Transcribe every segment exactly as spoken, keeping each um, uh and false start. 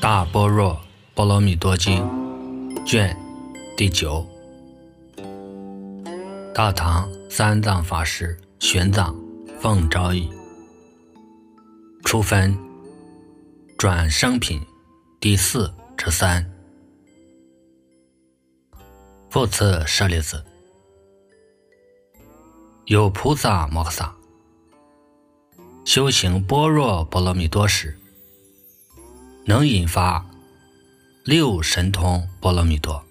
大般若波罗蜜多经卷第九。大唐三藏法师玄奘奉诏译，初分转生品第四之三。复次舍利子，有菩萨摩诃萨修行般若波罗蜜多时，能引发六神通波罗蜜多。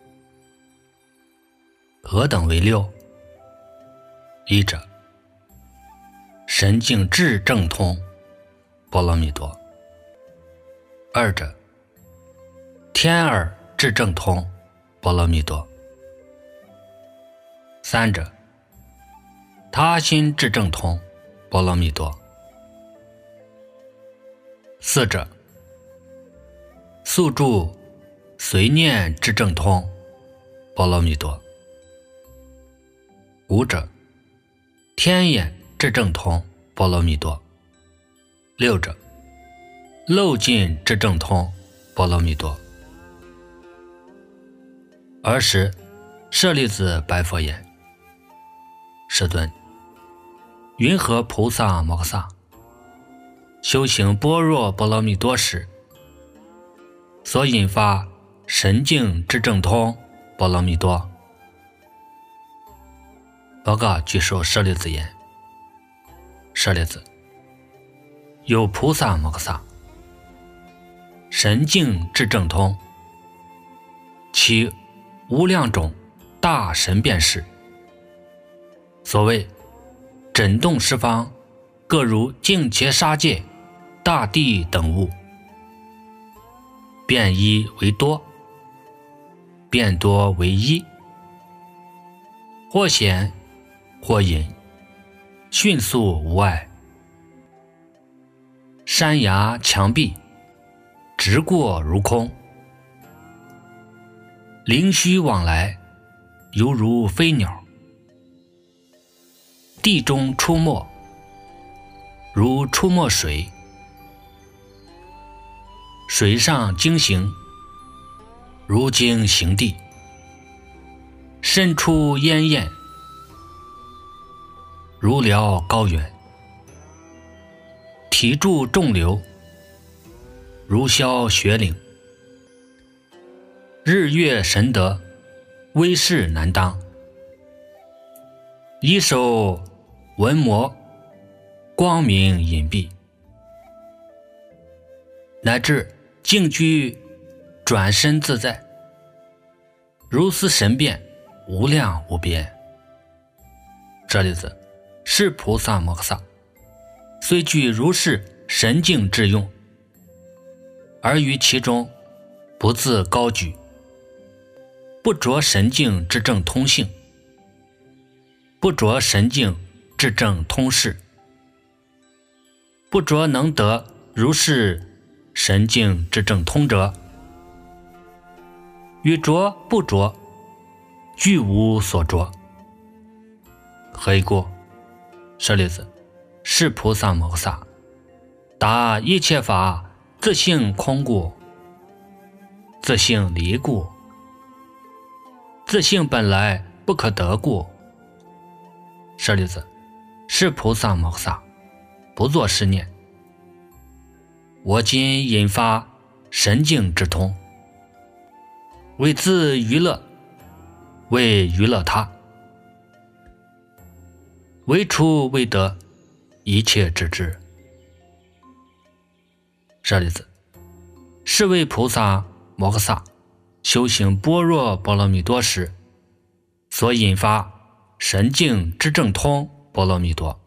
何等为六？一者，神境智正通波罗蜜多；二者，天耳智正通波罗蜜多；三者，他心智正通波罗蜜多；四者，宿住随念智正通波罗蜜多；五者，天眼智正通波罗蜜多；六者，漏尽智正通波罗蜜多。尔时舍利子白佛言：世尊，云何菩萨摩诃萨修行般若波罗蜜多时，所引发神境智正通波罗蜜多？佛告具受舍利子言：舍利子，有菩萨摩诃萨神境智正通，其无量种大神变事，所谓震动十方，各如净伽沙界、大地等物，变一为多，变多为一，或显或隐，迅速无碍。山崖墙壁直过如空，灵虚往来犹如飞鸟，地中出没如出没水，水上经行如经行地，身出烟焰如辽高原，体住众流如霄雪岭，日月神德威势难当，一手文魔光明隐蔽，乃至静居转身自在，如斯神变无量无边。舍利子，是菩萨摩诃萨虽具如是神境智用，而于其中不自高举，不着神境之正通性，不着神境之正通事，不着能得如是神境之正通者，与着不着俱无所着。何以故？舍利子，是菩萨摩诃萨达一切法自性空故，自性离故，自性本来不可得故。舍利子，是菩萨摩诃萨不作是念：我今引发神境之通，为自娱乐，为娱乐他，为出为得一切之智。舍利子，是为菩萨摩诃萨修行般若波罗蜜多时，所引发神境之正通波罗蜜多。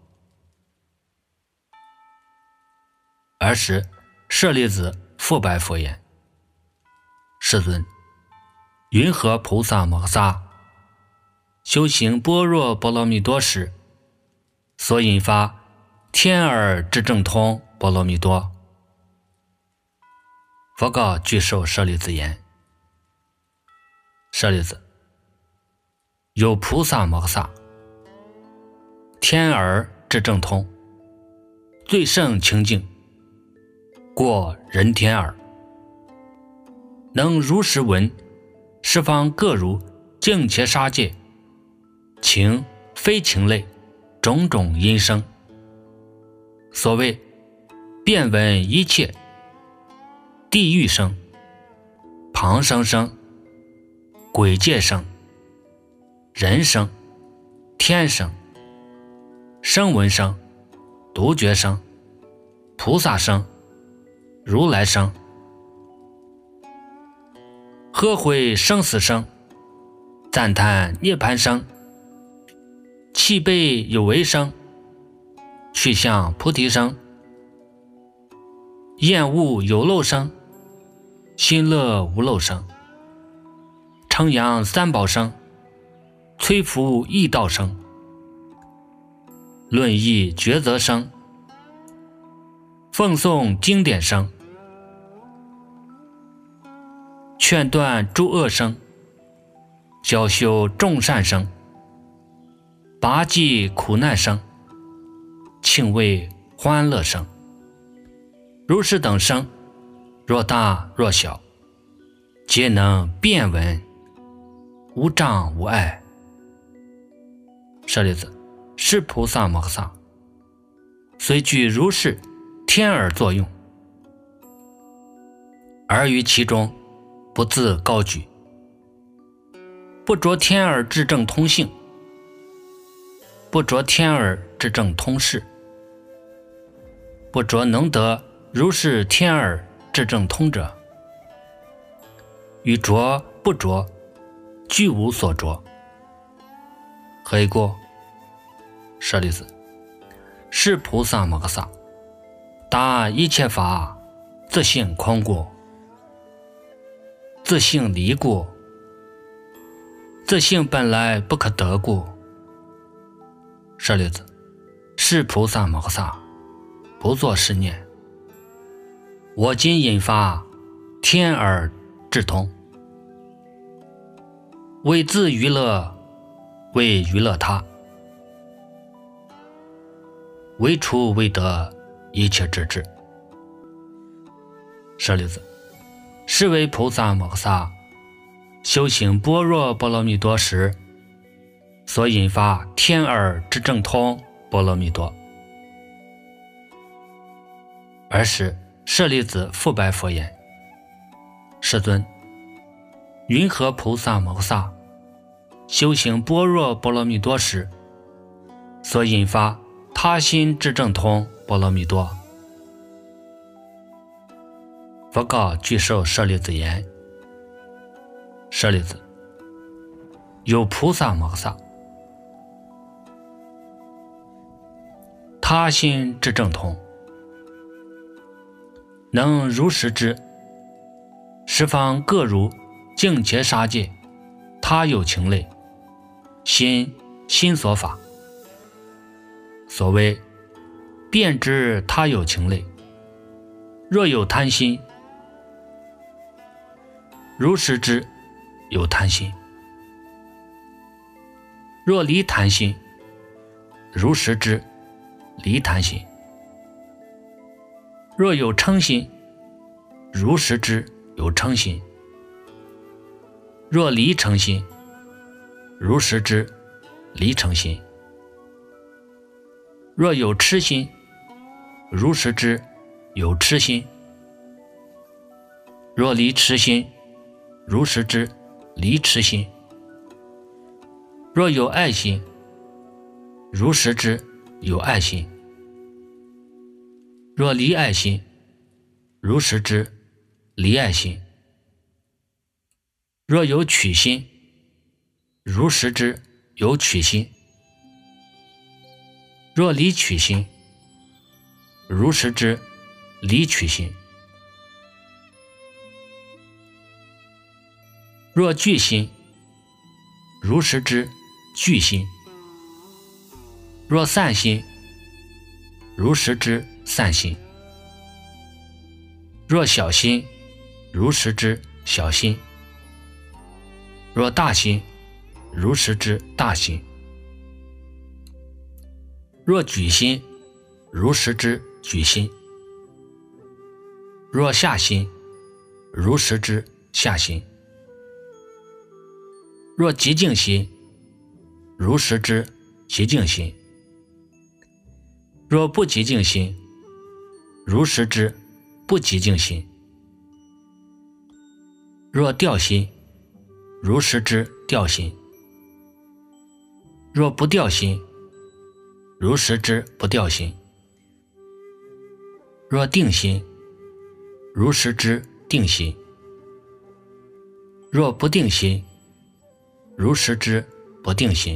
尔时舍利子复白佛言：世尊，云何菩萨摩诃萨修行般若波罗蜜多时，所引发天耳之正通波罗蜜多？佛告具受舍利子言：舍利子，有菩萨摩诃萨天耳之正通，最胜清净，过人天耳， 能如实闻，十方各如境界杀戒，情非情类，种种因生。所谓遍闻一切，地狱生、旁生生、鬼界生、人生、天生、声闻生、独觉生、菩萨生、如来生，何悔生死生，赞叹涅槃生，气背有为生，去向菩提生，厌恶有漏生，心乐无漏生，称扬三宝生，摧伏异道生，论议抉择生，奉诵经典生，劝断诸恶生，教修众善生，拔济苦难生，庆慰欢乐生。如是等生，若大若小，皆能遍闻，无障无碍。舍利子，是菩萨摩诃萨虽具如是天耳作用，而于其中不自高举，不着天耳之正通性，不着天耳之正通事，不着能得如是天耳之正通者，与着不着俱无所着。何以故？舍利子，是菩萨摩诃萨达一切法自性空故，自性离故，自性本来不可得故。舍利子，是菩萨摩诃萨不作是念：我今引发天耳智通，为自娱乐，为娱乐他，为除为得一切之智。舍利子，是为菩萨摩诃萨修行般若波罗蜜多时所引发天耳之正通波罗蜜多。尔时舍利子复白佛言：世尊，云何菩萨摩诃萨修行般若波罗蜜多时所引发他心之正通波罗蜜多？佛告具受舍利子言：舍利子，有菩萨摩诃萨他心之正通，能如实知十方各如境界杀戒，他有情类，心心所法。所谓遍知他有情类，若有贪心，如实知有贪心；若离贪心，如实知离贪心；若有嗔心，如实知有嗔心；若离嗔心，如实知离嗔心；若有痴心，如实知有痴心；若离痴心，如实知离痴心；若有爱心，如实知有爱心；若离爱心，如实知离爱心；若有取心，如实知有取心；若离取心，如实知离取心；若惧心，如实知惧心；若散心，如实知散心；若小心，如实知小心；若大心，如实知大心；若举心，如实知举心；若下心，如实知下心。若极静心，如实之极静心；若不极静心，如实之不极静心；若调心，如实之调心；若不调心，如实之不调心；若定心，如实之定心；若不定心，如实之不定心；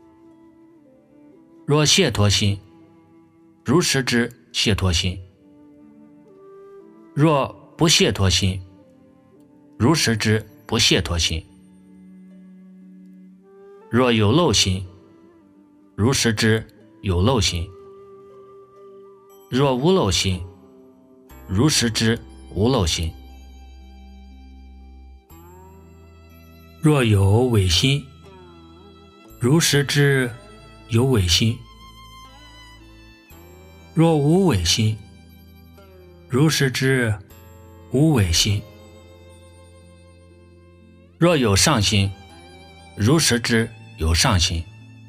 若解脱心，如实之解脱心；若不解脱心，如实之不解脱心；若有漏心，如实之有漏心；若无漏心，如实之无漏心；若有违心，如实之有违心；若无违心，如实之无违心；若有上心，如实之有上心；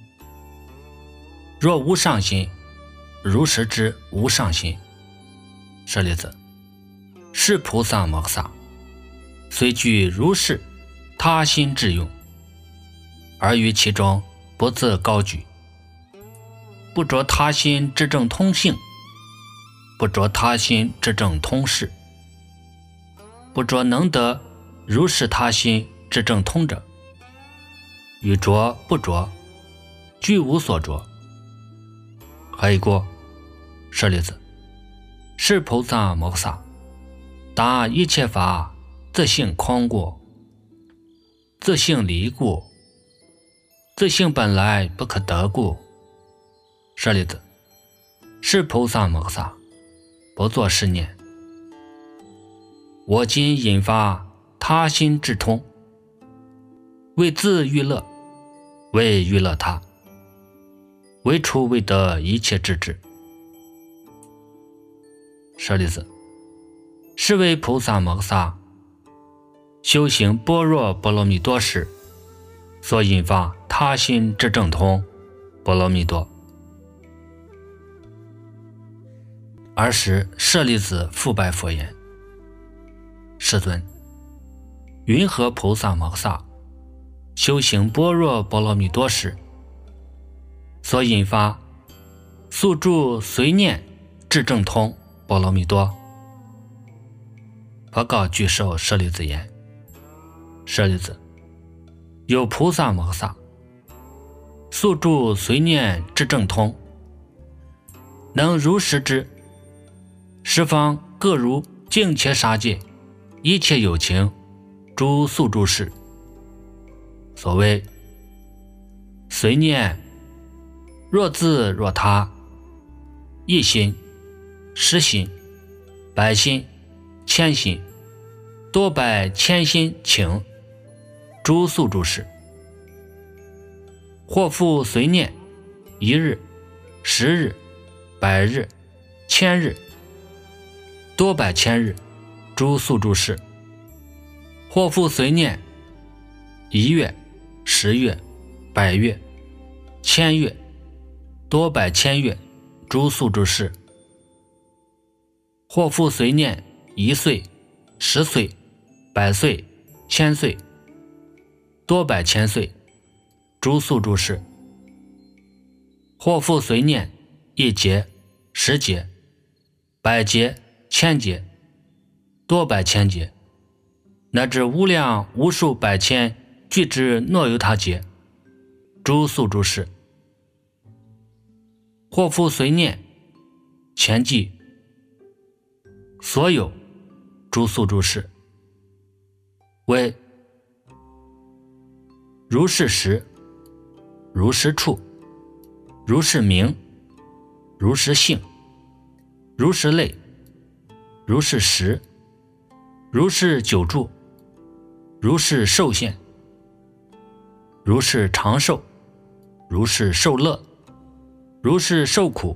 若无上心，如实之无上心。舍利子，是菩萨摩诃萨虽具如是他心智用，而于其中不自高举，不着他心之正通性，不着他心之正通事，不着能得如是他心之正通者，与着不着俱无所着。何以故？舍利子，是菩萨摩诃萨达一切法自性空故，自性离故，自性本来不可得故。舍利子，是菩萨摩诃萨不作是念：我今引发他心智通，为自欲乐，为欲乐他，为处未得一切智智。舍利子，是为菩萨摩诃萨修行般若波罗蜜多时所引发他心之正通波罗蜜多。尔时舍利子复拜佛言：世尊，云何菩萨摩诃萨修行般若波罗蜜多时所引发速住随念至正通波罗蜜多？佛告具寿舍利子言：舍利子，有菩萨摩诃萨速住随念至正通，能如实之十方各如净切杀戒一切有情诸速住事。所谓随念，若自若他，一心、十心、百心、千心、多百千心请诸速住事，或复随念一日、十日、百日、千日、多百千日诸速住事，或复随念一月、十月、百月、千月、多百千月诸速住事，或复随念一岁、十岁、百岁、千岁、多百千岁诸速住事，或复随念一劫、十劫、百劫、千劫、多百千劫，乃至无量无数百千俱之诺由他劫诸速住事，或复随念前记所有诸速住事，为如是时、如是处、如是名、如是性、如是类、如是时、如是久住、如是寿限、如是长寿、如是受乐、如是受苦，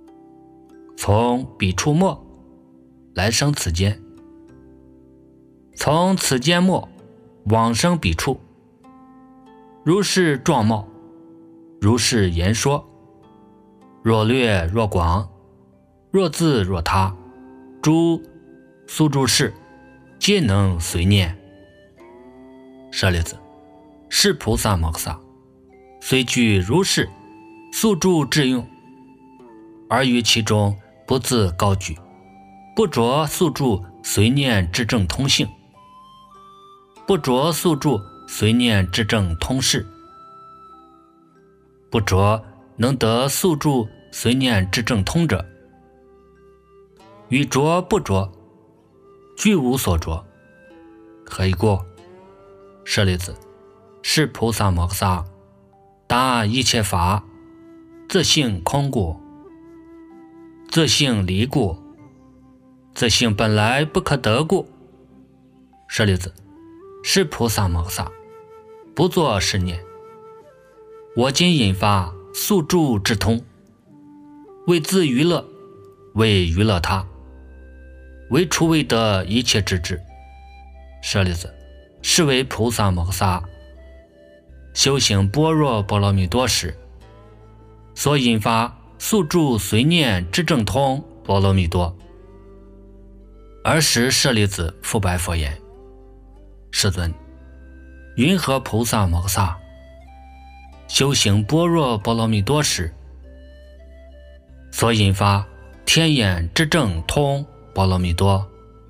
从彼处末来生此间， 从此间末往生彼处，如是状貌，如是言说，若略若广，若自若他，诸宿住事皆能随念。舍利子，是菩萨摩诃萨虽具如是宿住智用，而于其中不自高举，不着宿住随念之正通性，不着宿住随念之正通事，不着能得宿住随念之正通者，与着不着俱无所着。何以故？舍利子，是菩萨摩诃萨答一切法自性空故，自性离故，自性本来不可得故。舍利子，是菩萨摩诃萨不作是念：我今引发宿住之通，为自娱乐，为娱乐他，为除未得一切之智。舍利子，是为菩萨摩诃萨修行般若波罗蜜多时所引发宿住随念之正通波罗蜜多。尔时舍利子复白佛言：世尊，云何菩萨摩诃萨修行般若波罗蜜多时所引发天眼之正通波罗蜜多？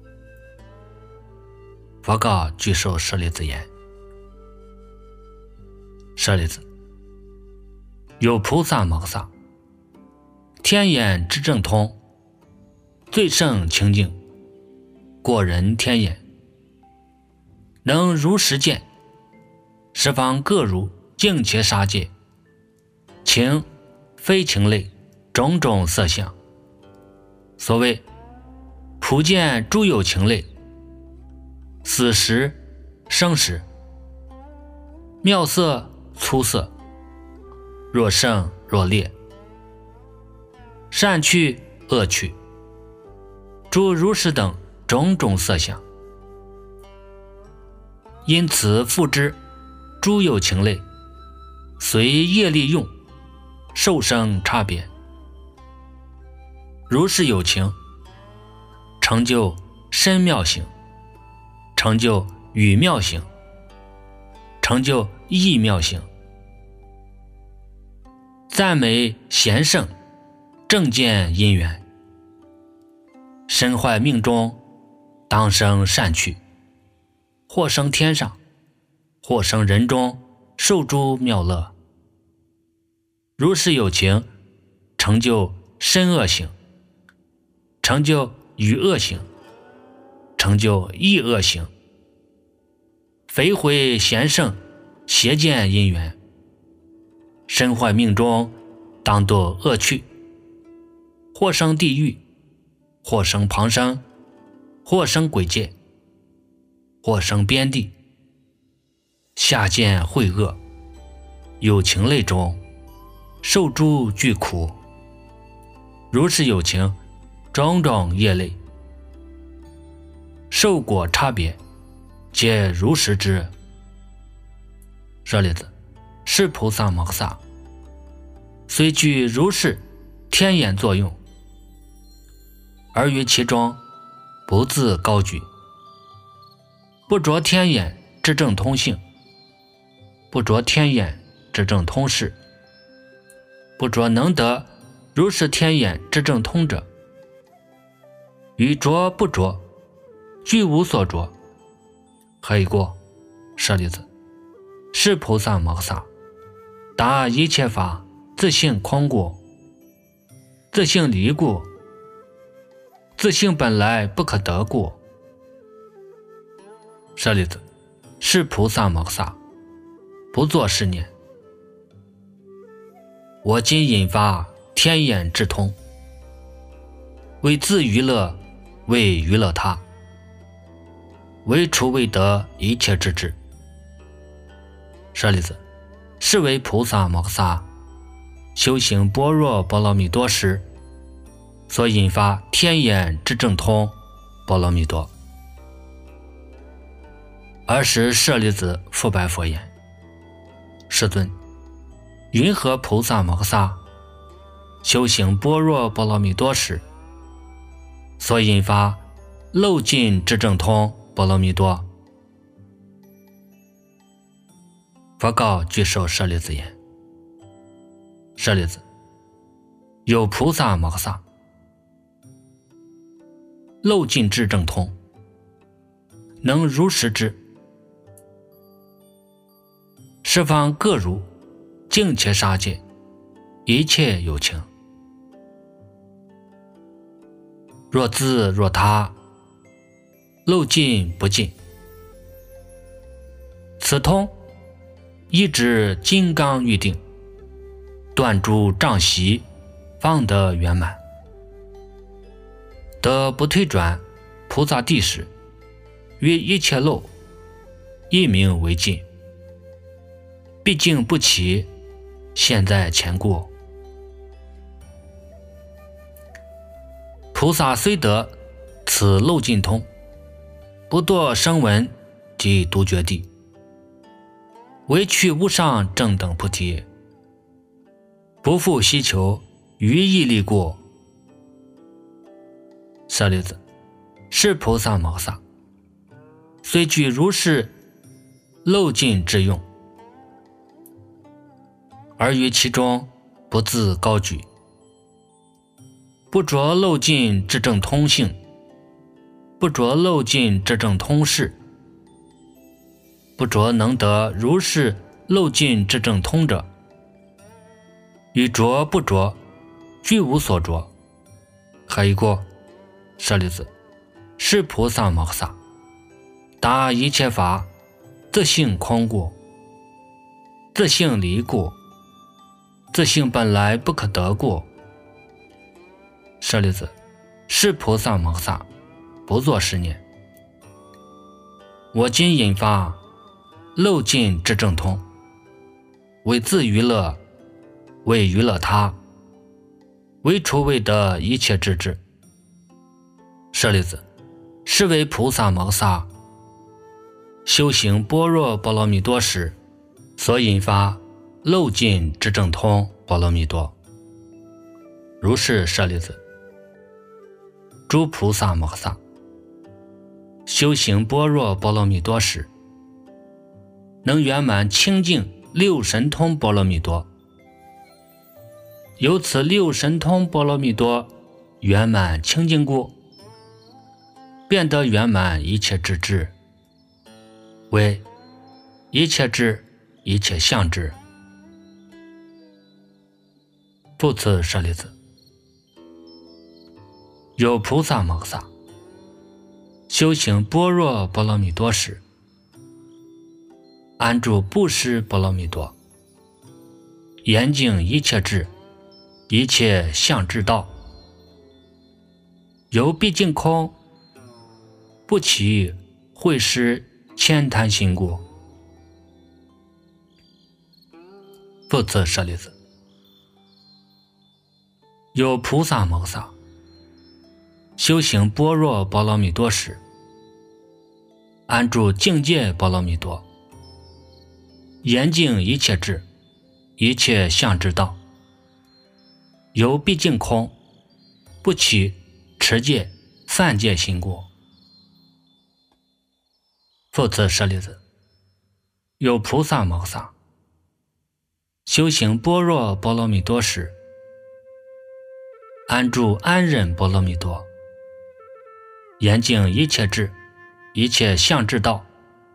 佛告具受舍利子言：舍利子，有菩萨摩诃萨天眼之正通，最胜清净，过人天眼，能如实见十方各如境且杀界，情非情类种种色相。所谓普见诸有情类，死时生时，妙色粗色，若胜若劣，善趣恶趣，诸如是等种种色相。因此复之诸有情类，随业力用，受生差别。如是有情，成就深妙行，成就语妙行，成就意妙行。赞美贤圣，正见因缘，身坏命中，当生善趣，或生天上，或生人中，受诸妙乐。如是有情，成就身恶行，成就语恶行，成就意恶行。肥毁贤圣，邪见因缘，身坏命中，当堕恶趣，或生地狱，或生旁生，或生鬼界，或生边地。下见秽恶，有情类中，受诸具苦。如是有情，种种业类，受果差别，皆如实知。舍利子，是菩萨摩诃萨虽具如是天眼作用，而于其中不自高举，不着天眼之正通性，不着天眼之正通事，不着能得如是天眼之正通者，与着不着俱无所着。何以故？舍利子，是菩萨摩诃萨答一切法自性空故，自性离故，自性本来不可得故。舍利子，是菩萨摩诃萨不作是念：我今引发天眼智通，为自娱乐，为娱乐他，为除未得一切之智。舍利子，是为菩萨摩诃萨修行般若波罗蜜多时所引发天眼之正通波罗蜜多。 而使舍利子复白佛言：世尊，云何菩萨摩萨修行般若波罗蜜多时，所引发漏尽智正通波罗蜜多？佛告具受舍利子言：舍利子，有菩萨摩萨漏尽智正通，能如实知，十方各如净切杀戒，一切有情，若自若他，漏尽不尽，此通一指金刚预定，断诸障习，方得圆满。得不退转菩萨地时，于一切漏，一名为尽，毕竟不起现在前过。菩萨虽得此漏尽通，不堕声闻及独觉地，唯去无上正等菩提，不复希求于义力过。舍利子，是菩萨摩萨虽具如是漏尽之用，而于其中不自高举，不着漏尽之正通性，不着漏尽之正通事，不着能得如是漏尽之正通者，与着不着俱无所着。何以过？舍利子，是菩萨摩萨达一切法自性空过，自性离过，自性本来不可得过。舍利子，是菩萨摩萨不作是念：我今引发漏尽之正通，为自娱乐，为娱乐他，为除未得一切智智。舍利子，是为菩萨摩萨修行般若波罗蜜多时所引发漏尽之正通波罗蜜多。如是舍利子，诸菩萨摩萨修行般若波罗蜜多时，能圆满清净六神通波罗蜜多，由此六神通波罗蜜多圆满清净故，便得圆满一切智智，为一切智一切相智。复次舍利子，有菩萨摩萨修行般若波罗蜜多时，安住布施波罗蜜多，严净一切智一切相智道，由毕竟空，不起会施千贪心故。复次舍利子，有菩萨摩萨修行般若波罗蜜多时，安住境界波罗蜜多，严净一切智一切相智道，由毕竟空，不起持戒散戒心故。复次舍利子，有菩萨摩萨修行般若波罗蜜多时，安住安忍波罗蜜多，严净一切智一切相智道，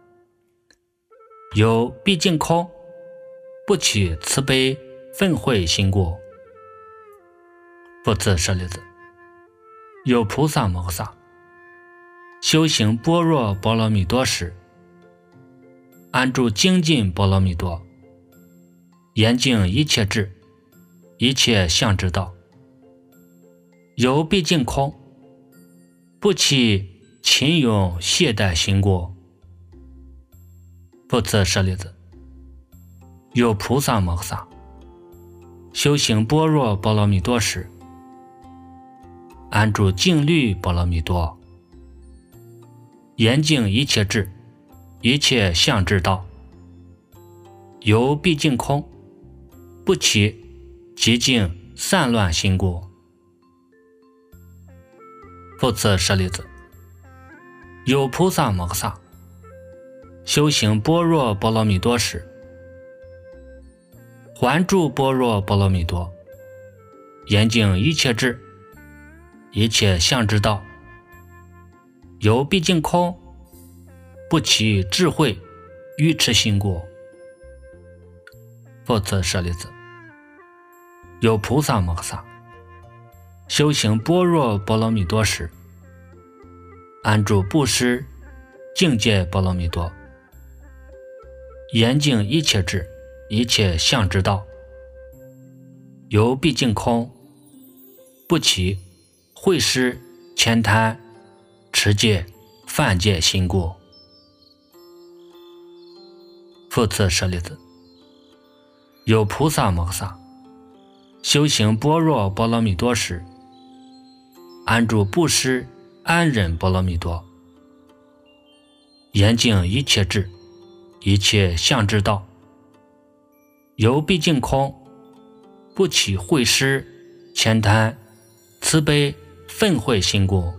由毕竟空，不起慈悲愤恚心故。复次舍利子，有菩萨摩萨修行般若波罗蜜多时，安住精进波罗蜜多，严净一切智一切相智道，由毕竟空，不起勤勇懈怠心故。复次舍利子，有菩萨摩萨修行般若波罗蜜多时，安住静虑波罗蜜多，严净一切智一切相之道。由毕竟空，不起极尽散乱心故。复次舍利子，有菩萨摩诃萨修行般若波罗蜜多时，还住般若波罗蜜多，严净一切智，一切相之道。由毕竟空，不起智慧愚痴心故。复次舍利子，有菩萨摩诃萨修行般若波罗蜜多时，安住布施境界波罗蜜多，严净一切智，一切相之道。由毕竟空，不起慧施悭贪持戒犯戒心故。复次舍利子，有菩萨摩诃萨修行般若波罗蜜多时，安住布施安忍波罗蜜多，严净一切智，一切相之道。由毕竟空，不起慧施悭贪慈悲愤恚心故。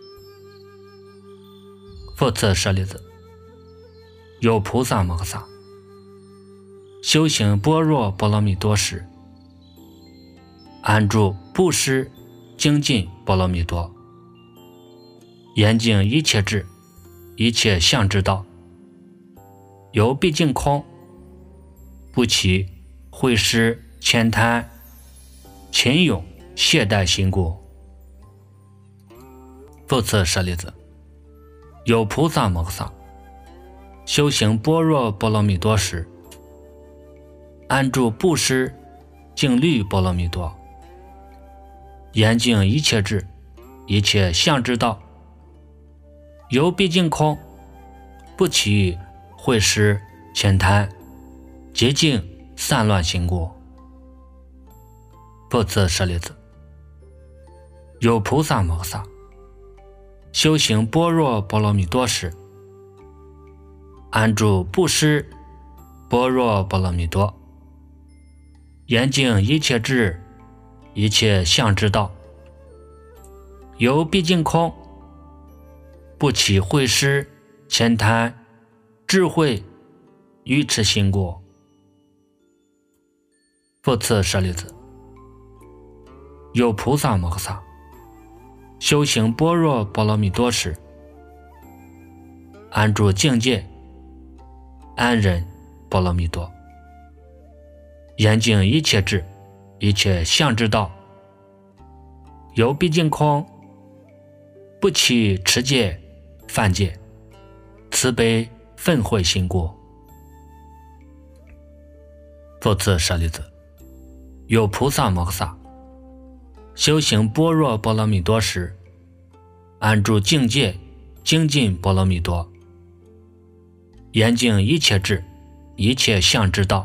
复次舍利子，有菩萨摩诃萨修行般若波罗蜜多时，安住布施精进波罗蜜多，严净一切智，一切相之道。由毕竟空，不起慧施悭贪勤勇懈怠心故。复次舍利子，有菩萨摩诃萨修行般若波罗蜜多时，安住布施静虑波罗蜜多，严净一切智，一切相之道。由毕竟空，不起慧施悭贪极尽散乱心故。复次舍利子，有菩萨摩诃萨修行般若波罗蜜多时，安住布施般若波罗蜜多，严净一切智，一切相之道。由毕竟空，不起慧施悭贪智慧愚痴心故。复次舍利子，有菩萨摩诃萨修行般若波罗蜜多时，安住境界安忍波罗蜜多，严净一切智，一切相之道。由毕竟空，不起持戒犯戒慈悲愤恚心故。复次舍利子，有菩萨摩诃萨修行般若波罗蜜多时，安住境界精进波罗蜜多，严净一切智，一切相之道。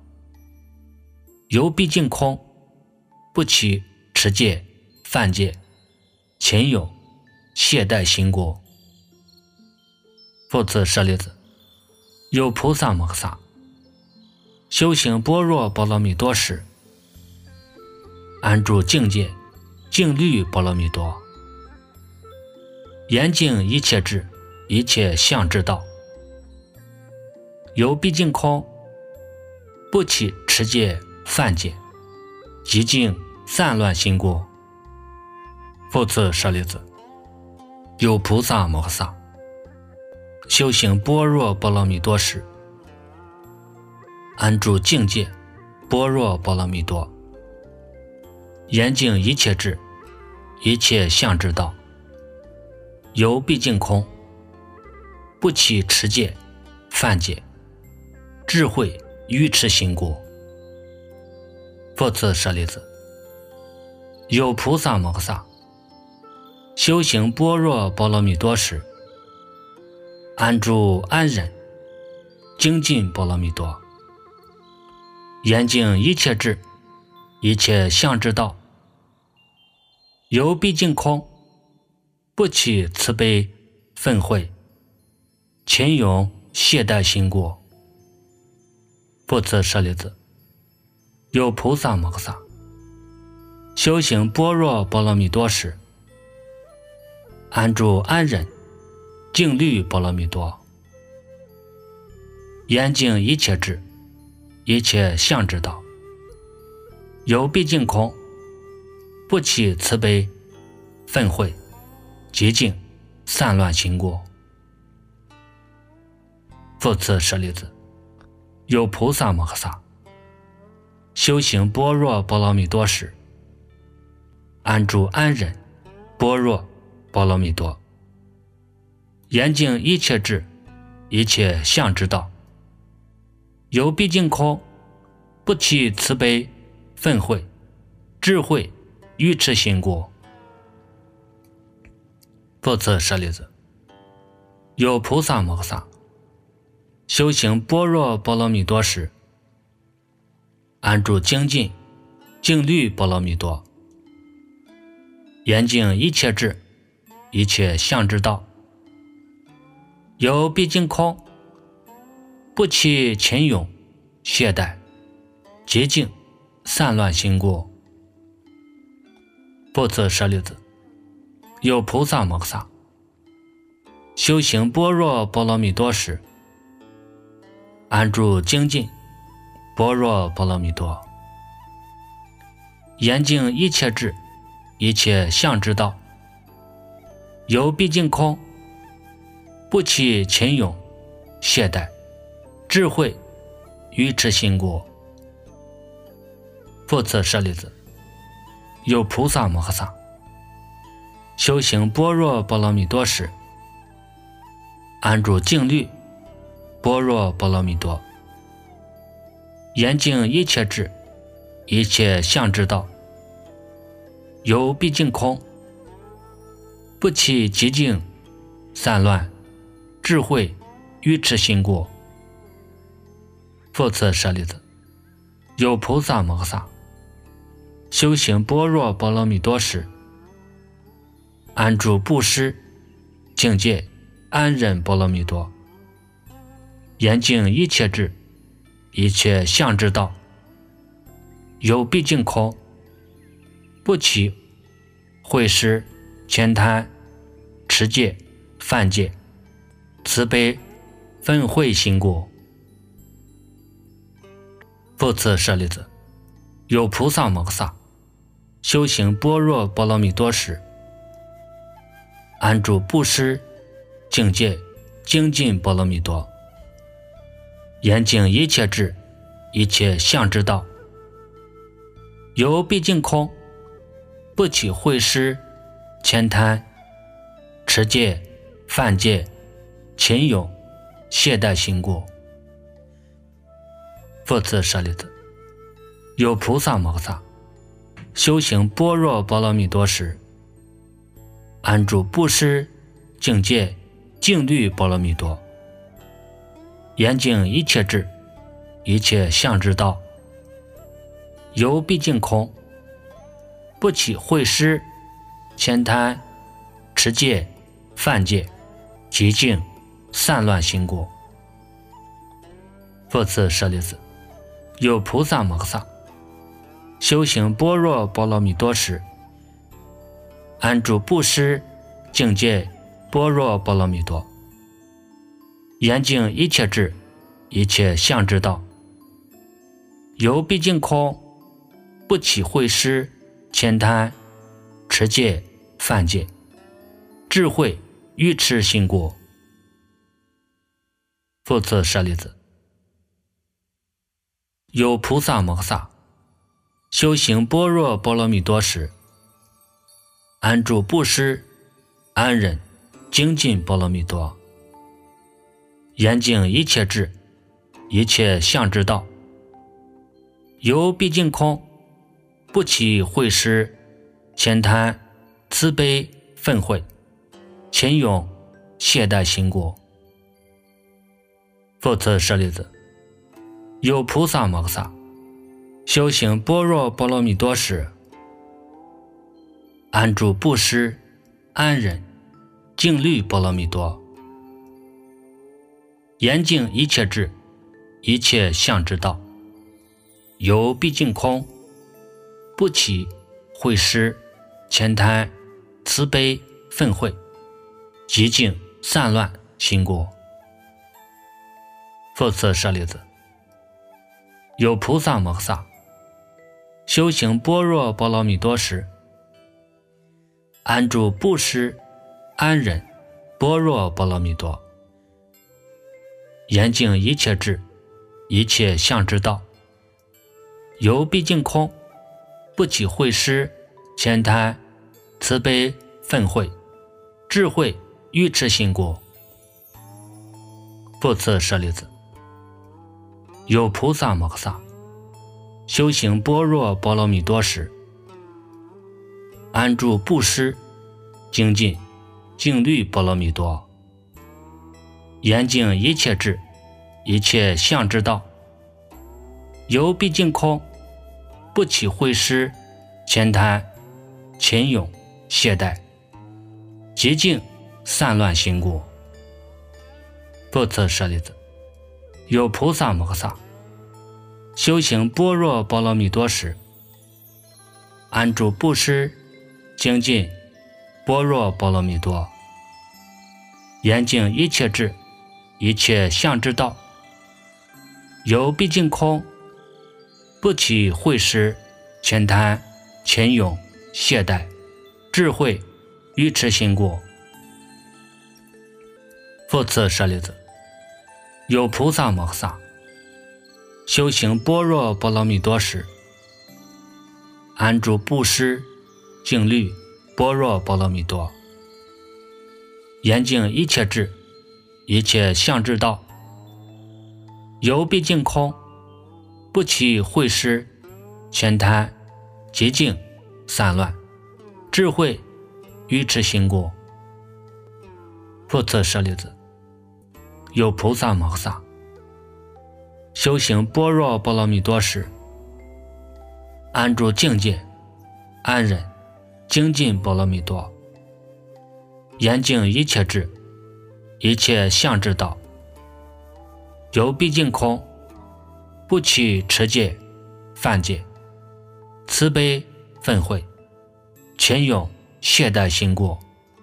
由毕竟空，不起持戒犯戒勤勇懈怠心故。复次舍利子，有菩萨摩诃萨修行般若波罗蜜多时，安住境界静虑波罗蜜多，严净一切智，一切相之道。由毕竟空，不起持戒犯戒极尽散乱心故。复次舍利子，有菩萨摩诃萨修行般若波罗蜜多时，安住境界般若波罗蜜多，严净一切智，一切相之道。由毕竟空，不起持戒犯戒智慧愚痴心故。复次舍利子，有菩萨摩诃萨修行般若波罗蜜多时，安住安忍精进波罗蜜多，严净一切智，一切相之道。由毕竟空，不起慈悲愤恚勤勇懈怠心过。复次舍利子，有菩萨摩诃萨修行般若波罗蜜多时，安住安忍静虑波罗蜜多，严净一切智，一切相之道，有毕竟空，不起慈悲愤恚极静散乱行过。复次舍利子，有菩萨摩诃萨修行般若波罗蜜多时，安住安忍般若波罗蜜多，严净一切智，一切相之道，有毕竟空，不起慈悲愤恚智慧愚痴心过。复次舍利子，有菩萨摩诃萨修行般若波罗蜜多时，安住精进静虑波罗蜜多，严净一切智，一切相之道，有毕竟空，不起勤勇懈怠极静散乱心过。复次舍利子，有菩萨摩诃萨修行般若波罗蜜多时，安住精进般若波罗蜜多，严净一切智，一切相之道，有毕竟空，不起勤勇懈怠智慧愚痴心过。复次舍利子，有菩萨摩诃萨修行般若波罗蜜多时，安住静虑般若波罗蜜多，严净一切智，一切相之道，有毕竟空，不起极静散乱智慧愚痴心过。复次舍利子，有菩萨摩诃萨修行般若波罗蜜多时，安住布施境界安忍波罗蜜多，严净一切智，一切相之道，有毕竟空，不起慧施悭贪持戒犯戒慈悲愤恚心过。复次舍利子，有菩萨摩诃萨修行般若波罗蜜多时，安住布施境界精进波罗蜜多，严净一切智，一切相之道，有毕竟空，不起慧施悭贪持戒犯戒勤勇懈怠心过。复次舍利子，有菩萨摩诃萨修行般若波罗蜜多时，安住布施境界静虑波罗蜜多，严净一切智，一切相之道，有毕竟空，不起慧施悭贪持戒犯戒极静散乱心过。复次舍利子，有菩萨摩诃萨修行般若波罗蜜多时，安住布施境界般若波罗蜜多，严净一切智，一切相之道，有毕竟空，不起慧施悭贪持戒犯戒智慧愚痴心过。复次舍利子，有菩萨摩诃萨修行般若波罗蜜多时，安住布施安忍精进波罗蜜多，严净一切智，一切相之道，有毕竟空，不起慧施悭贪慈悲愤恚勤勇懈怠心过。复次舍利子，有菩萨摩诃萨修行般若波罗蜜多时，安住布施安忍静虑波罗蜜多， 严净一切智，一切相之道。有毕竟空，不起会师，浅贪慈悲愤恚，极静散乱心过。复次舍利子，有菩萨摩诃萨修行般若波罗蜜多时，安住布施安忍般若波罗蜜多，严净一切智，一切相之道。由毕竟空，不起会师，浅贪慈悲愤恚，智慧愚痴心过。复次舍利子，有菩萨摩诃萨修行般若波罗蜜多时，安住布施精进静虑波罗蜜多，严净一切智，一切相之道。由毕竟空，不起会师，浅贪勤勇懈怠，极静散乱心过。复次舍利子，有菩萨摩诃萨修行般若波罗蜜多时，安住布施精进般若波罗蜜多，严净一切智，一切相之道。由毕竟空，不起会师，浅贪勤勇懈怠，智慧愚痴心过。复次舍利子，有菩萨摩诃萨修行般若波罗蜜多时，安住布施静虑般若波罗蜜多，严净一切智，一切相之道。由毕竟空，不起会师，浅贪极静散乱，智慧愚痴心过。复次舍利子，有菩萨摩诃萨修行般若波罗蜜多时，安住境界安忍精进波罗蜜多，严净一切智，一切相之道。由毕竟空，不起持戒犯戒，慈悲愤恚，勤勇懈怠心过。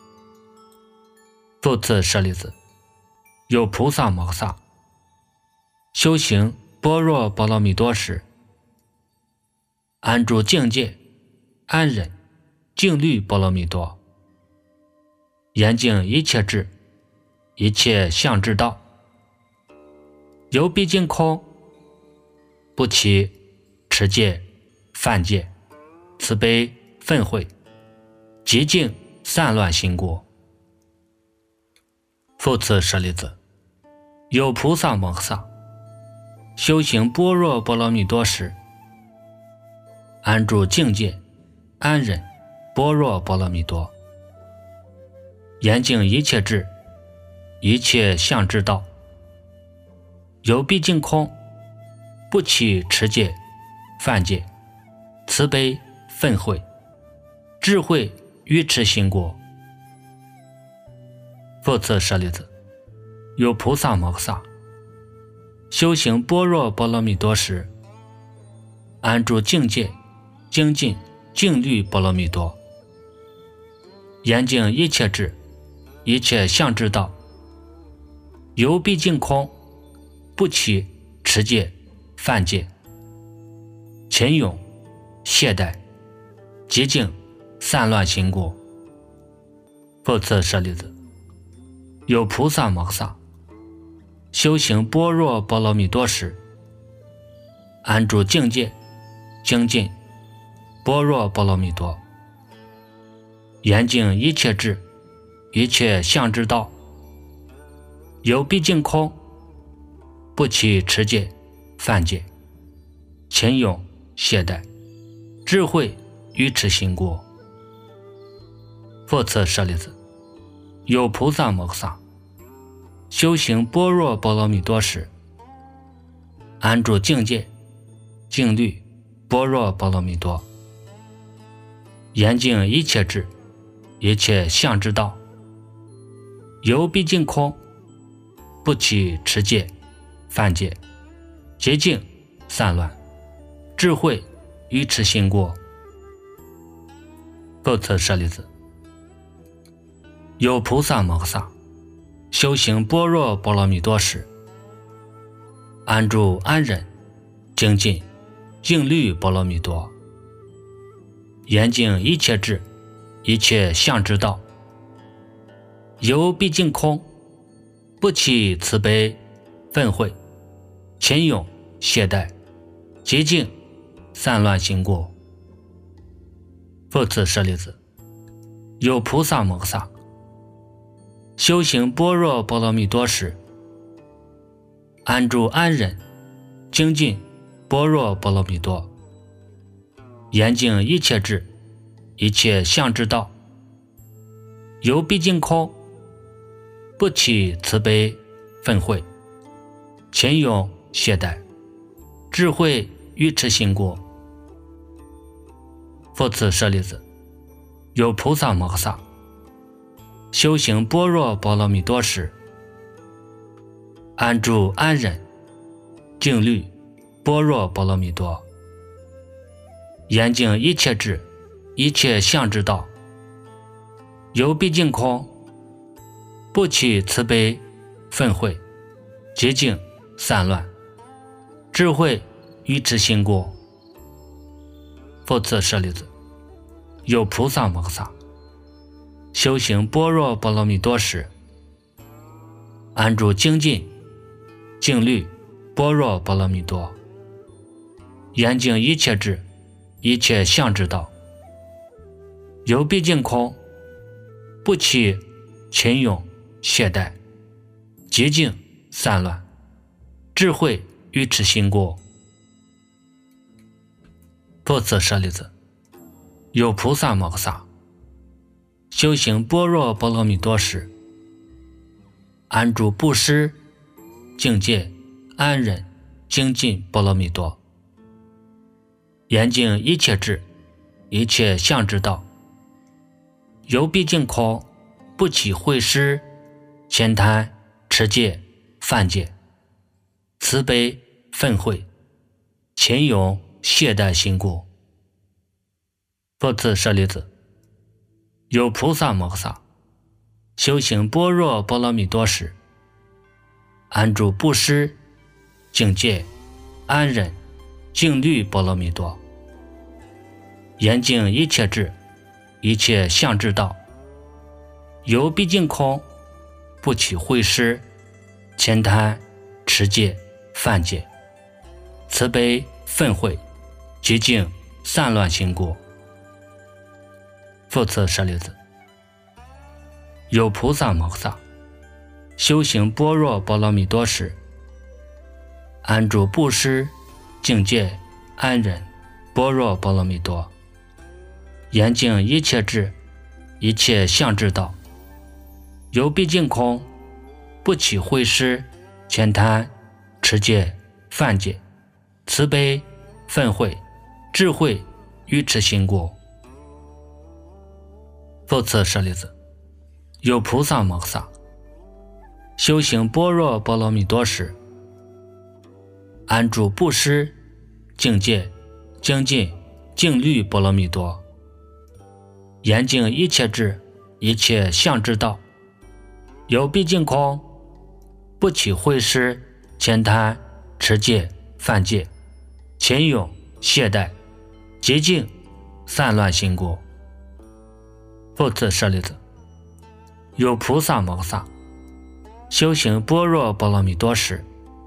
复次舍利子，有菩萨摩诃萨修行般若波罗蜜多时，安住境界安忍静虑波罗蜜多，严净一切智，一切相之道。由毕竟空，不起持戒犯戒，慈悲愤恚，极静散乱心过。复次舍利子，有菩萨摩诃萨修行般若波罗蜜多时，安住境界安忍般若波罗蜜多，严净一切智，一切相之道。由毕竟空，不起持戒犯戒，慈悲愤恚，智慧愚痴心过。复次舍利子，有菩萨摩诃萨修行般若波罗蜜多时，安住境界精进静虑波罗蜜多，严净一切智，一切相之道。由毕竟空，不起持戒犯戒，勤勇懈怠，极静散乱心过。复次舍利子，有菩萨摩诃萨修行般若波罗蜜多时，安住境界精进般若波罗蜜多，严净一切智，一切相之道。由毕竟空，不起持戒犯戒，勤勇懈怠，智慧愚痴心过。复次舍利子，有菩萨摩诃萨修行般若波罗蜜多时，安住境界静虑般若波罗蜜多，严净一切智，一切相之道。由毕竟空， 不起持戒、犯戒、洁净、散乱、智慧、愚痴心过。复次舍利子，有菩萨摩诃萨修行般若波罗蜜多时，安住安忍，精进净虑波罗蜜多，严净一切智，一切相之道，由毕竟空，不起慈悲愤恚、勤勇懈怠、洁净散乱心过。复次舍利子，有菩萨摩诃萨修行般若波罗蜜多时，安住安忍，精进般若波罗蜜多，严净一切智，一切相之道，由毕竟空，不起慈悲愤恚、勤勇懈怠、智慧愚痴心过。复次舍利子，有菩萨摩诃萨修行般若波罗蜜多时，安住安忍，净虑般若波罗蜜多，严净一切智，一切相之道，由毕竟空，不起慈悲愤恚、洁净散乱、智慧愚痴心过。复次舍利子，有菩萨摩诃萨修行般若波罗蜜多时，安住精进净虑般若波罗蜜多，严净一切智，一切相之道，由毕竟空，不起勤勇懈怠、洁净散乱、智慧愚痴心过。复次舍利子，有菩萨摩诃萨修行般若波罗蜜多时，安住布施境界安忍精进波罗蜜多，严净一切智，一切相之道，由毕竟空，不起慧施悭贪持戒犯戒、慈悲愤恚、勤勇懈怠心过。复次舍利子，有菩萨摩诃萨修行般若波罗蜜多时，安住布施境界安忍净虑波罗蜜多，严净一切智，一切相之道，由毕竟空，不起慧施悭贪持戒犯戒、慈悲愤恚、洁净散乱心过。复次舍利子，有菩萨摩诃萨修行般若波罗蜜多时，安住布施境界安忍般若波罗蜜多，严净一切智，一切相之道，由毕竟空，不起慧施悭贪持戒犯戒、慈悲愤恚、智慧愚痴心过。复次舍利子，有菩萨摩诃萨修行般若波罗蜜多时，安住布施境界精进净虑波罗蜜多，严净一切智，一切相之道，由毕竟空，不起慧施悭贪持戒犯戒、勤勇懈怠、洁净散乱心过。复次舍利子，有菩萨摩诃萨修行般若波罗蜜多时，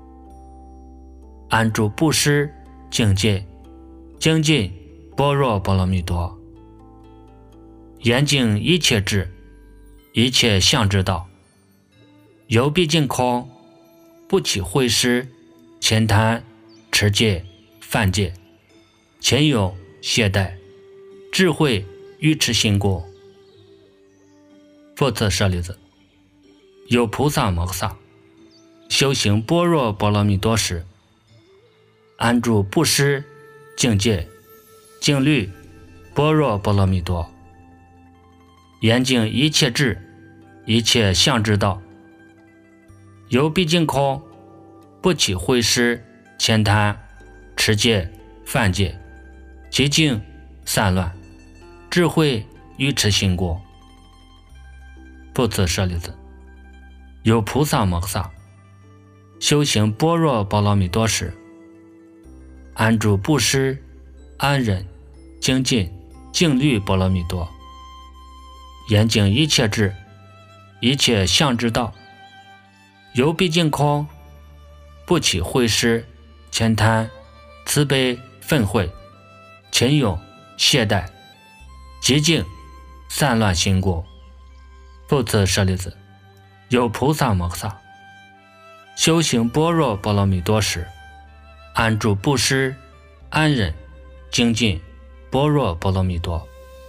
安住布施境界精进般若波罗蜜多，严净一切智，一切相之道，由毕竟空，不起慧施悭贪持戒犯戒、勤勇懈怠、智慧愚痴心过。复次舍利子，有菩萨摩诃萨修行般若波罗蜜多时，安住布施境界净虑般若波罗蜜多，严净一切智，一切相之道， 有毕竟空，不起会师，浅谈，持戒，犯戒，极静，散乱，智慧，愚痴心过。不自舍利子，有菩萨摩萨修行般若波罗蜜多时，安住布施、安忍、精进、静虑波罗蜜多，严净一切智，一切相之道，由毕竟空，不起会师、浅贪、慈悲、愤恚、勤勇、懈怠、极静、散乱心过。不自舍利子，有菩萨摩萨修行般若波罗蜜多时，安住布施、安忍、精进般若波罗蜜多，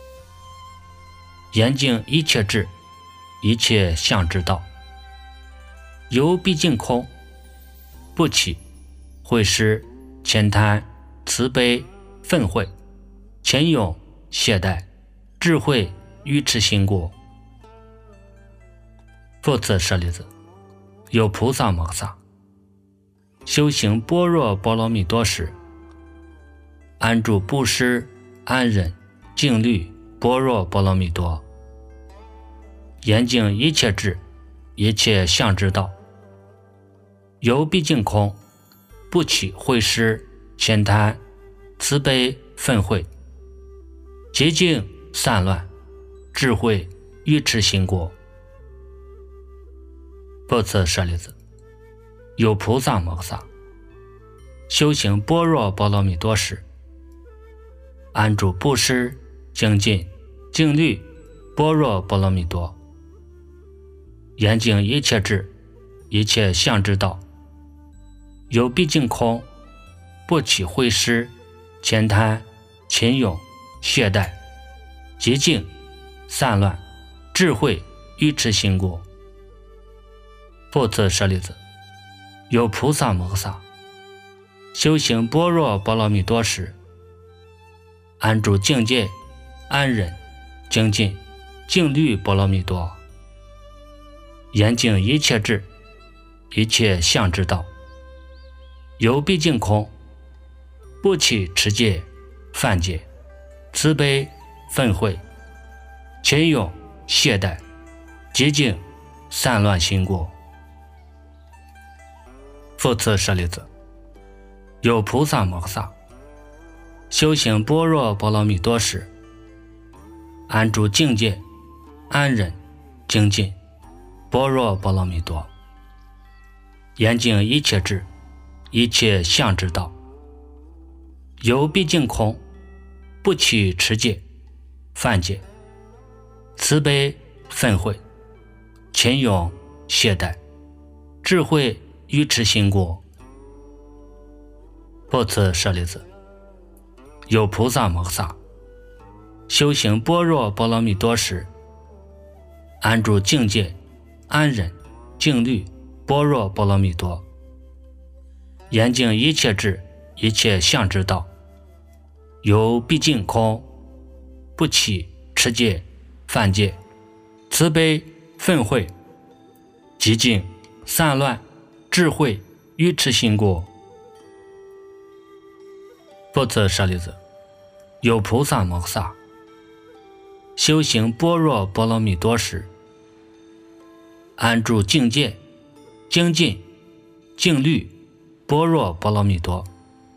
严净一切智，一切相之道，由毕竟空，不起会师、浅贪、慈悲、愤恚、勤勇、懈怠、智慧、愚痴心过。不自舍利子，有菩萨摩萨修行般若波罗蜜多时，安住布施、安忍、静虑般若波罗蜜多，严净一切智，一切相之道，由毕竟空，不起会师、浅贪、慈悲、愤恚、极静、散乱、智慧、愚痴心过。不自舍利子，有菩萨摩萨修行般若波罗蜜多时，安住布施、精进、静虑般若波罗蜜多，严净一切智，一切相之道，由毕竟空，不起会师、浅贪、勤勇、懈怠、极静、散乱、智慧、愚痴心过。不自舍利子，有菩萨摩萨修行般若波罗蜜多时，安住境界、安忍、精进、静虑波罗蜜多，严净一切智，一切相之道，由毕竟空，不起持戒、犯戒、慈悲、愤恚、勤勇、懈怠、极静、散乱心过。复次舍利子，有菩萨摩萨修行般若波罗蜜多时，安住境界、安忍、精进、般若波罗蜜多，严净一切智，一切相之道，由毕竟空，不起持戒、犯戒、慈悲、愤恚、勤勇、懈怠、智慧、愚痴心过。不自舍利子，有菩萨摩萨修行般若波罗蜜多时，安住境界、安忍、静虑般若波罗蜜多，严净一切智，一切相之道，由毕竟空，不起持戒、犯戒、慈悲、愤恚、极静、散乱、智慧、愚痴心过。不自舍利子，有菩萨摩萨修行般若波罗蜜多时，安住境界、精进、静虑般若波罗蜜多，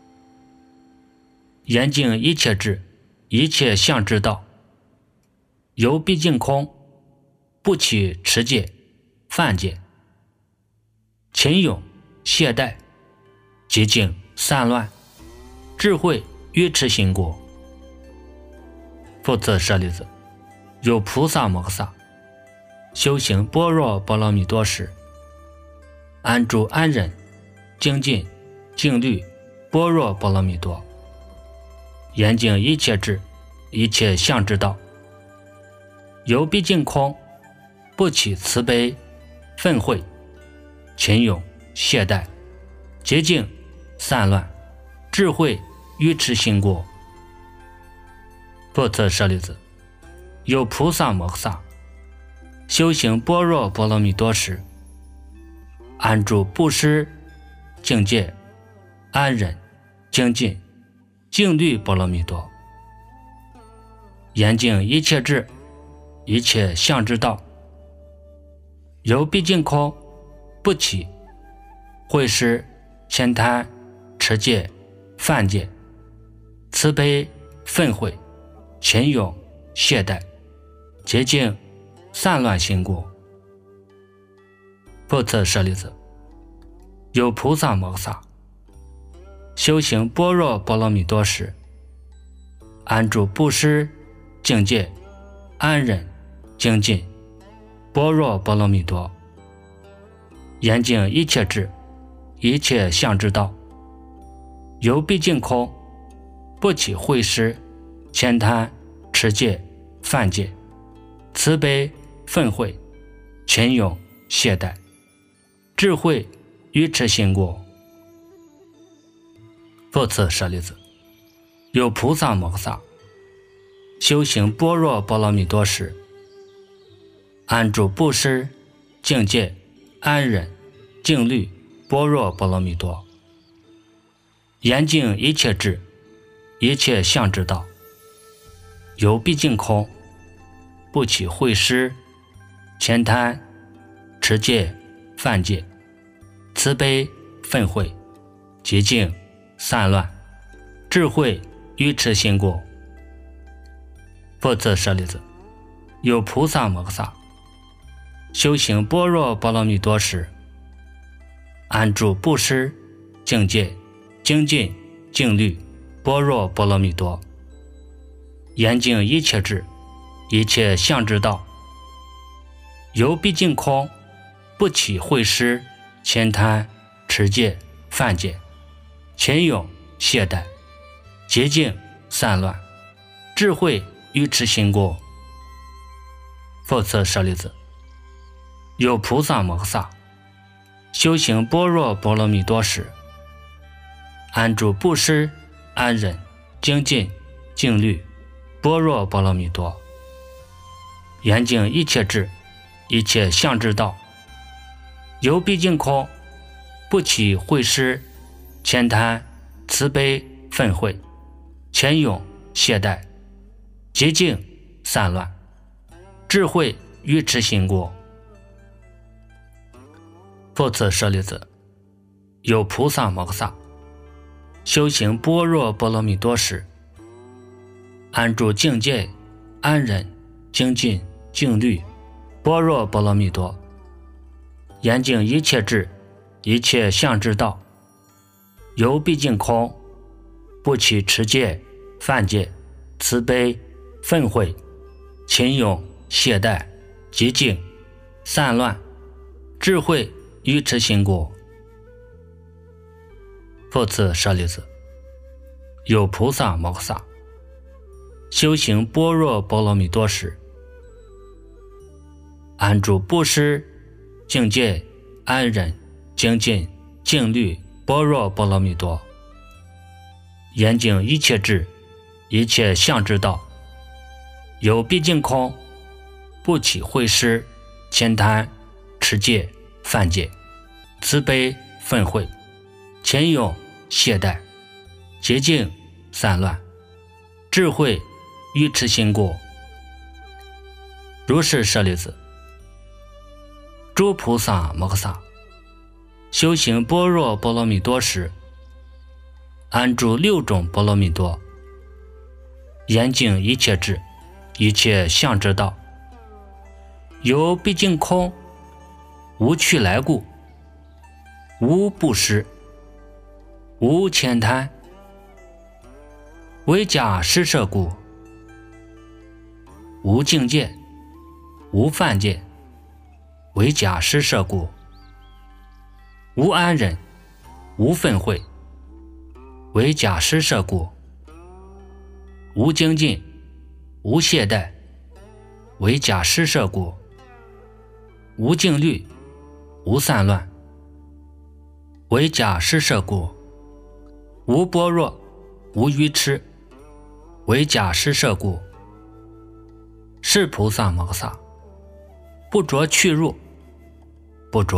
严净一切智，一切相之道，由毕竟空，不起持戒、犯戒、勤勇、懈怠、极静、散乱、智慧、愚痴心过。不自舍利子，有菩萨摩萨修行般若波罗蜜多时，安住安忍、精进、静虑般若波罗蜜多，严净一切智，一切相之道，由毕竟空，不起慈悲、愤恚、勤勇、懈怠、极静、散乱、智慧、愚痴心过。不自舍利子，有菩萨摩萨修行般若波罗蜜多时， 安住布施境界安忍精进静虑波罗蜜多，严净一切智一切相之道，由毕竟空不起慧施悭贪持戒犯戒慈悲愤恚勤勇懈怠洁净散乱心故。复次舍利子，有菩萨摩诃萨修行般若波罗蜜多时，安住布施境界安忍精进般若波罗蜜多，严净一切智一切相之道，由毕竟空不起慧施悭贪持戒犯戒慈悲愤恚勤勇懈怠智慧愚痴心故。复次舍利子，有菩萨摩诃萨修行般若波罗蜜多时，安住布施境界安忍静虑般若波罗蜜多，严净一切智一切相之道，由毕竟空不起慧施悭贪持戒犯戒慈悲愤恚洁净散乱智慧愚痴心故。复次舍利子，有菩萨摩诃萨修行般若波罗蜜多时，安住布施境界精进静虑般若波罗蜜多，严净一切智一切相之道，由毕竟空不起慧施悭贪持戒犯戒勤勇懈怠洁净散乱智慧愚痴心故。复次舍利子，有菩萨摩诃萨修行般若波罗蜜多时，安住布施安忍精进静虑般若波罗蜜多，严净一切智一切相之道，由毕竟空不起慧施悭贪慈悲愤恚勤勇懈怠洁净散乱智慧愚痴心故。复次舍利子，有菩萨摩诃萨修行般若波罗蜜多时，安住境界安忍精进静虑般若波罗蜜多，严净一切智一切相之道，由毕竟空不起持戒犯戒慈悲愤恚勤勇懈怠洁净散乱智慧愚痴心故。复次舍利子，有菩萨摩诃萨修行般若波罗蜜多时，安住布施境界安忍精进静虑般若波罗蜜多，严净一切智一切相之道，由毕竟空不起慧施悭贪持戒犯戒慈悲愤恚勤勇懈怠洁净散乱智慧愚痴心故。如是舍利子，诸菩萨摩诃萨修行般若波罗蜜多时，安住六种波罗蜜多，严净一切智一切相之道，由毕竟空无去来故，无布施无悭贪为假施设故，无境界无犯戒为假施设故，无安忍无愤恚为假施设故，无精进无懈怠为假施设故，无静虑无散乱为假施设故，无般若无愚痴为假施设故。是菩萨摩诃萨不着去入不着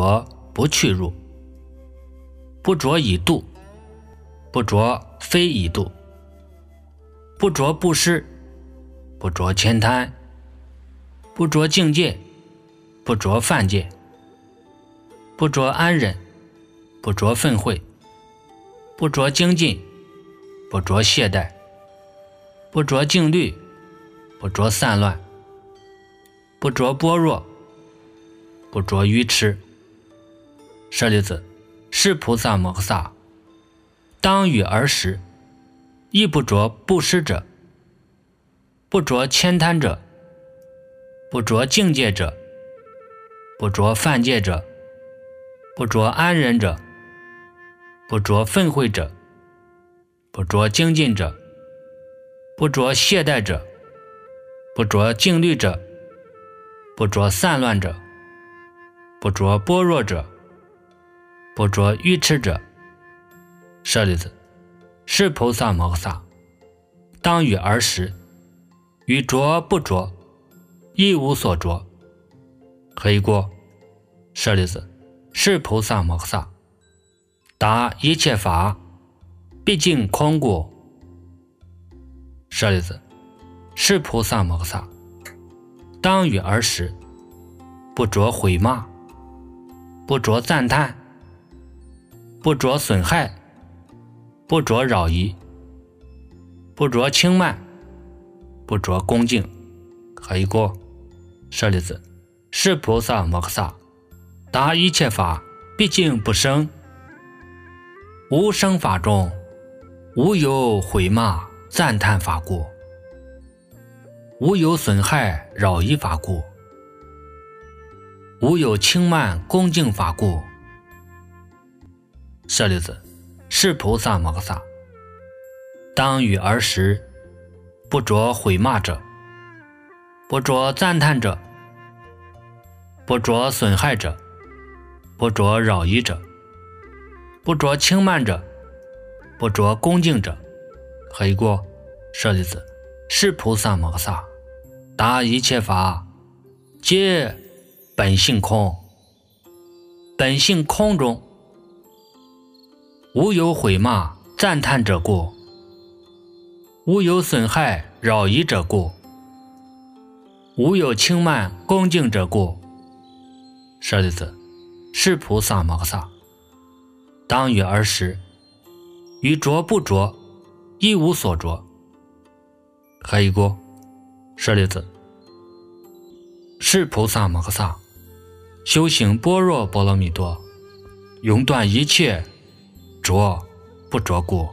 不去入，不着以度，不着非以度，不着布施，不着悭贪，不着境界，不着犯戒，不着安忍，不着愤恚，不着精进，不着懈怠，不着静虑，不着散乱，不着般若，不着愚痴。舍利子，是菩萨摩诃萨当与儿时，亦不着布施者，不着悭贪者，不着境界者，不着犯戒者，不着安忍者，不着愤恚者，不着精进者，不着懈怠者，不着静虑者，不着散乱者，不着般若者，不着愚痴者。舍利子，是菩萨摩诃萨当与儿时，与着不着，亦无所着。何以故？舍利子，是菩萨摩诃萨答一切法毕竟空故。舍利子，是菩萨摩诃萨当与儿时，不着毁骂，不着赞叹，不着损害，不着扰夷，不着轻慢，不着恭敬。何以故？舍利子，是菩萨摩诃萨答一切法毕竟不生，无生法中无有毁骂赞叹法故，无有损害扰夷法故，无有轻慢恭敬法故。舍利子，是菩萨摩诃萨当与儿时，不着毁骂者，不着赞叹者，不着损害者，不着扰夷者，不着轻慢者，不着恭敬者。何以故？舍利子，是菩萨摩诃萨答一切法皆本性空，本性空中无有毁骂赞叹者故，无有损害扰夷者故，无有轻慢恭敬者故。舍利子，是菩萨摩诃萨当与儿时，与着不着，亦无所着。何以故？舍利子，是菩萨摩诃萨修行般若波罗蜜多，永断一切着不着故。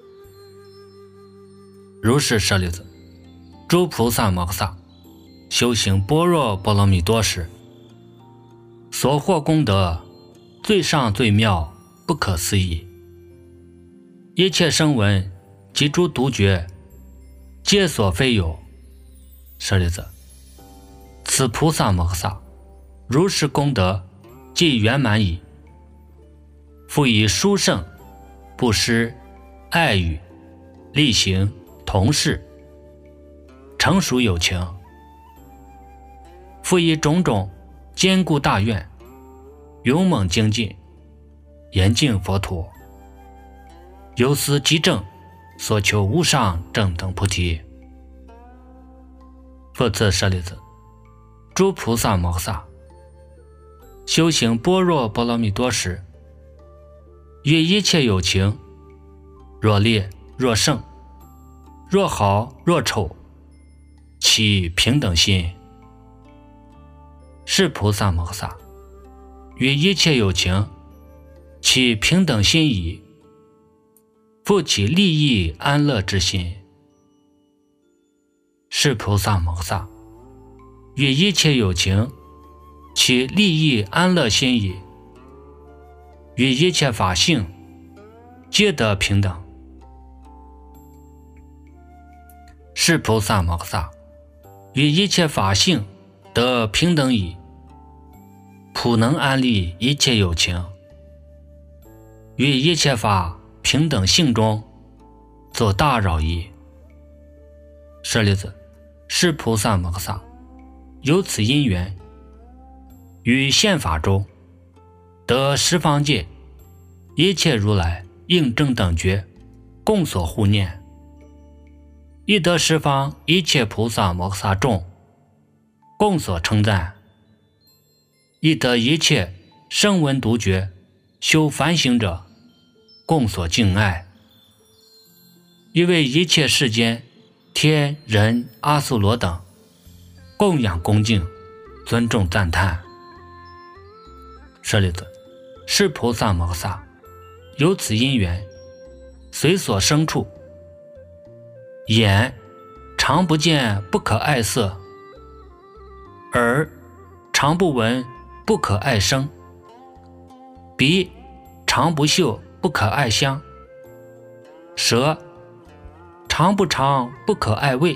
如是舍利子，诸菩萨摩诃萨修行般若波罗蜜多时，所获功德最上最妙，不可思议。一切声闻及诸独觉，皆所非有。舍利子，此菩萨摩诃萨如是功德既圆满矣，复以殊胜布施爱语力行同事成熟有情，复以种种坚固大愿勇猛精进严净佛土，由思即证所求无上正等菩提。复次舍利子，诸菩萨摩诃萨修行般若波罗蜜多时，与一切有情，若劣若胜，若好若丑，起平等心。是菩萨摩诃萨与一切有情起平等心矣，复起利益安乐之心。是菩萨摩诃萨与一切有情起利益安乐心矣，与一切法性皆得平等。是菩萨摩诃萨与一切法性得平等矣，普能安利一切有情，与一切法平等性中作大扰夷。舍利子，是菩萨摩诃萨有此因缘，于现法中得十方界一切如来应正等觉，共所护念，亦得十方一切菩萨摩萨众，共所称赞，亦得一切声闻独觉修梵行者，共所敬爱，亦为一切世间天人阿修罗等供养恭敬尊重赞叹。舍利子，是菩萨摩萨有此因缘，随所生处，眼常不见不可爱色，耳常不闻不可爱声，鼻常不嗅不可爱香，舌常不尝不可爱味，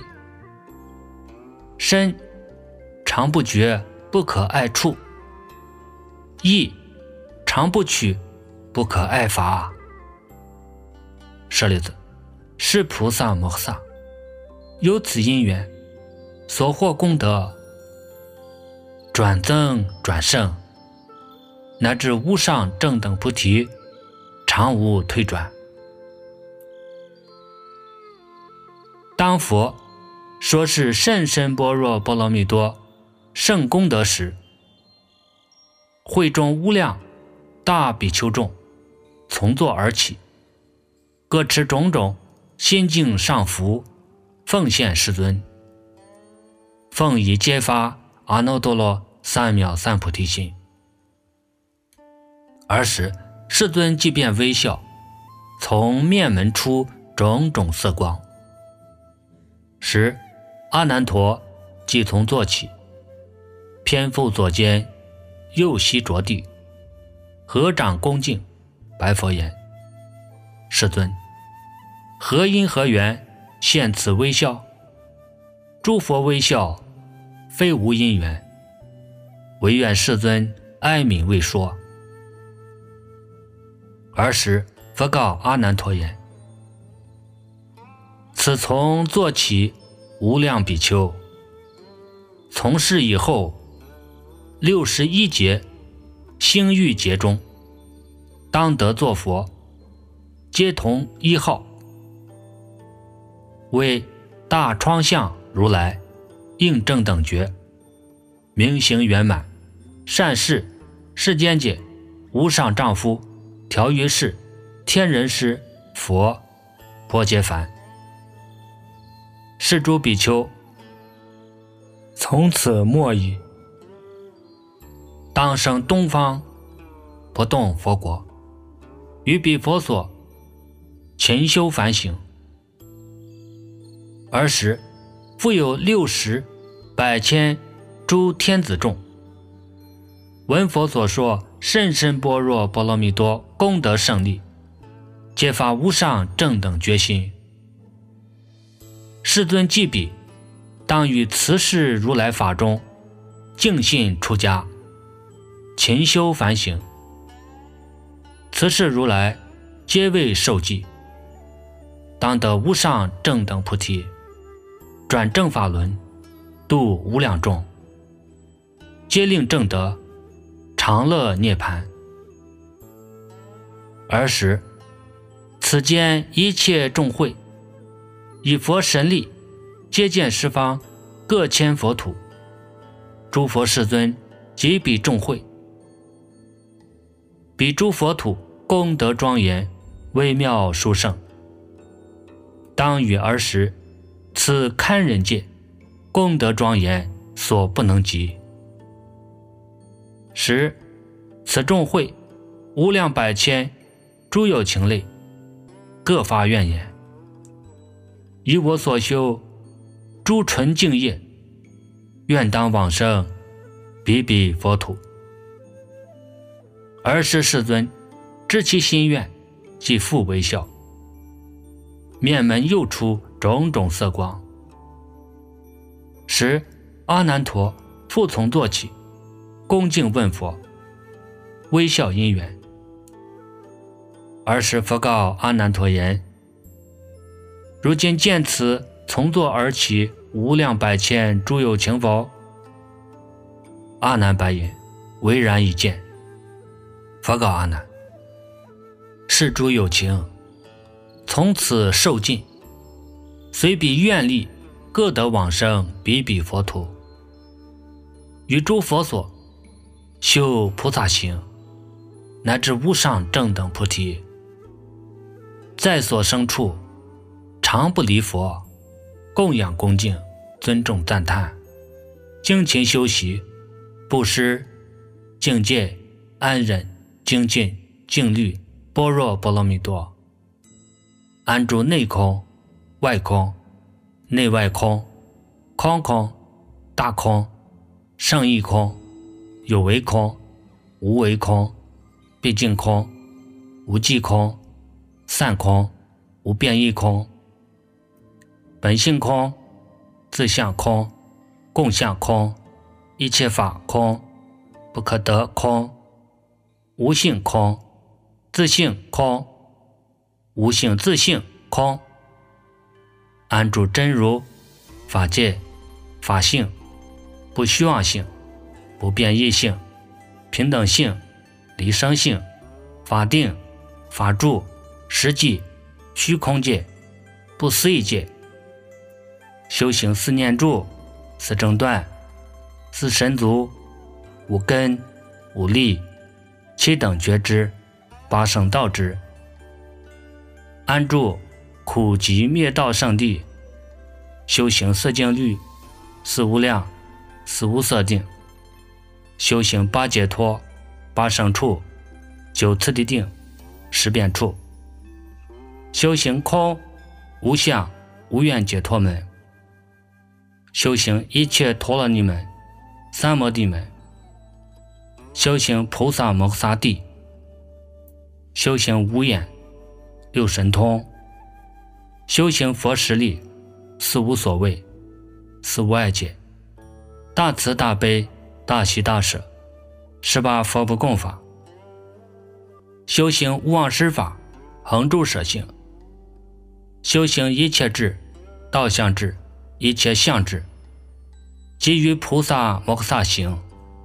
身常不觉不可爱触，意常不取不可爱法。舍利子，是菩萨摩萨有此因缘，所获功德转增转胜，乃至无上正等菩提，常无退转。当佛说是甚深般若波罗蜜多圣功德时，会中无量大比丘众从座而起，各持种种心境上服，奉献世尊，奉以揭发阿耨多罗三藐三菩提心。尔时世尊即便微笑，从面门出种种色光。时阿难陀即从坐起，偏覆左肩，右膝着地，合掌恭敬，白佛言：世尊，何因何缘现此微笑？诸佛微笑，非无因缘，唯愿世尊哀悯未说。尔时佛告阿难陀言：此从坐起无量比丘，从事以后六十一劫星欲劫中，当得作佛，皆同一号，为大窗相如来应正等觉，明行圆满，善事世间界无上丈夫，调于世天人师佛婆伽梵。是诸比丘从此莫已，当生东方不动佛国，于彼佛所勤修梵行。尔时复有六十百千诸天子众，闻佛所说甚深般若波罗蜜多功德胜利，皆发无上正等觉心。世尊记彼，当于此世如来法中净信出家，勤修梵行。此世如来皆为受记，当得无上正等菩提，转正法轮，度无量众，皆令正得常乐涅槃。尔时此间一切众会，以佛神力皆见十方各千佛土，诸佛世尊及彼众会，彼诸佛土功德庄严，微妙殊胜，当与尔时此堪忍界功德庄严所不能及。时此众会无量百千诸有情类，各发愿言：以我所修诸纯净业，愿当往生彼彼佛土。尔时世尊知其心愿，即复微笑，面门又出种种色光。时阿难陀复从坐起，恭敬问佛，微笑因缘。尔时佛告阿难陀言：如今见此从坐而起无量百千诸有情否？阿难白言：唯然已见。 佛告阿难：施主有情，从此受尽，虽彼愿力，各得往生彼彼佛土，与诸佛所修菩萨行，乃至无上正等菩提，在所生处常不离佛，供养恭敬，尊重赞叹，精勤修习，布施、境界、安忍、精进、静虑、般若波罗蜜多，安住内空、外空、内外空、空空、大空、圣义空、有为空、无为空、毕竟空、无际空、散空、无变异空、本性空、自相空、共相空、一切法空、不可得空、无性空、自性空、无性自性空，安住真如、法界、法性、不虚妄性、不变异性、平等性、离生性、法定、法住、实际、虚空界、不思议界，修行四念住、四正断、四神足、五根、五力、七等觉知、八圣道知，安住苦集灭道圣地，修行四静虑、四无量、四无色定，修行八解脱、八圣处、九次第定、十变处，修行空、无相、无愿解脱门，修行一切陀罗尼门、三摩地门，修行菩萨摩诃萨地，修行无眼、六神通，修行佛实力、四无所谓、四无碍解、大慈大悲、大喜大舍、十八佛不共法，修行无忘失法、恒住舍性，修行一切智、道相智、一切相智，基于菩萨摩诃萨行，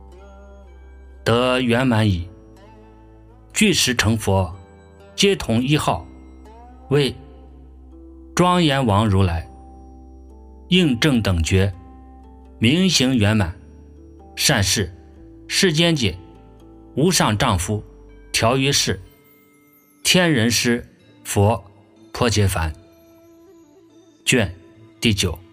得圆满矣。具实成佛，皆同一号，为庄严王如来，应正等觉，明行圆满，善事，世间界，无上丈夫，调于世，天人师，佛，破解凡。卷第九。